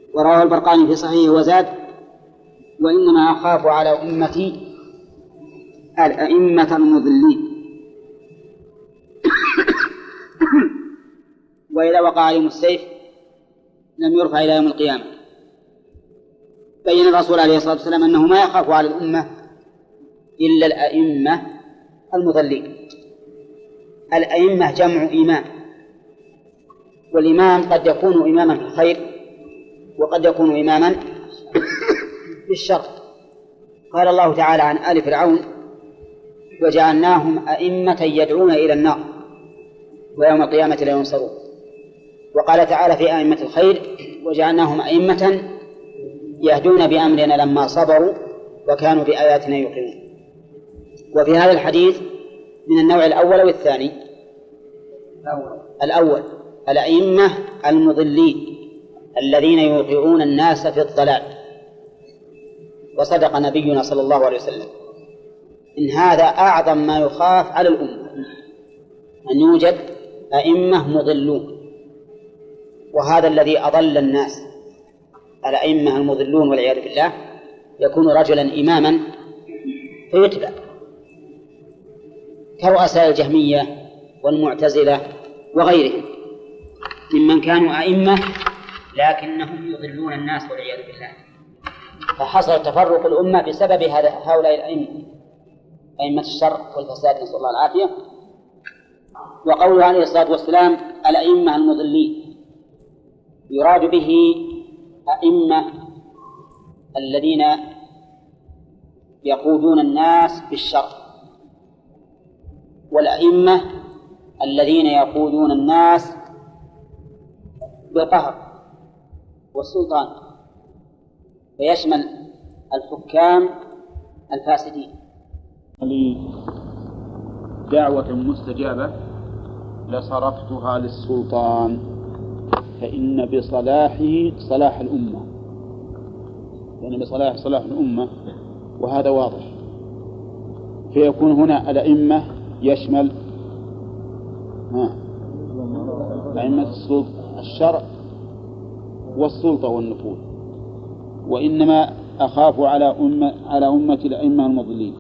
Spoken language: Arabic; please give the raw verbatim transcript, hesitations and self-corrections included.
ورواه البرقاني في صحيحه وزاد: وإنما أخاف على أمتي الأئمة المضلين. وإذا وقع عليهم السيف لم يرفع إلى يوم القيامة. بين الرسول عليه الصلاة والسلام أنه ما يخاف على الأمة إلا الأئمة المضلين. الأئمة جمع إمام، والإمام قد يكون إماما في الخير وقد يكون إماما في الشر. قال الله تعالى عن آل فرعون: وجعلناهم أئمة يدعون إلى النار ويوم القيامة لا ينصرون. وقال تعالى في أئمة الخير: وجعلناهم أئمة يهدون بأمرنا لما صبروا وكانوا بآياتنا يوقنون. وفي هذا الحديث من النوع الأول والثاني. الأول الأئمة المضلين الذين يوقعون الناس في الضلال. وصدق نبينا صلى الله عليه وسلم إن هذا أعظم ما يخاف على الأمة، أن يوجد أئمة مضلون. وهذا الذي أضل الناس، الأئمة المضلون والعياذ بالله، يكون رجلا إماما فيتبع، كرؤساء الجهمية والمعتزلة وغيرهم ممن كانوا أئمة لكنهم يضلون الناس والعياذ بالله. فحصل تفرق الأمة بسبب هؤلاء الأئمة، أئمة الشر والفساد، نسأل الله العافية. وقوله عليه الصلاة والسلام الأئمة المضلين، يراد به أئمة الذين يقودون الناس بالشر، والأئمة الذين يقودون الناس بالقهر والسلطان، فيشمل الحكام الفاسدين. لي دعوة مستجابة لصرفتها للسلطان، فإن بصلاحه صلاح الأمة، يعني بصلاح صلاح الأمة، وهذا واضح. فيكون هنا الأئمة يشمل أئمة الشرع والسلطة والنفوذ. وإنما أخاف على أمة على أمة الأئمة المضلين.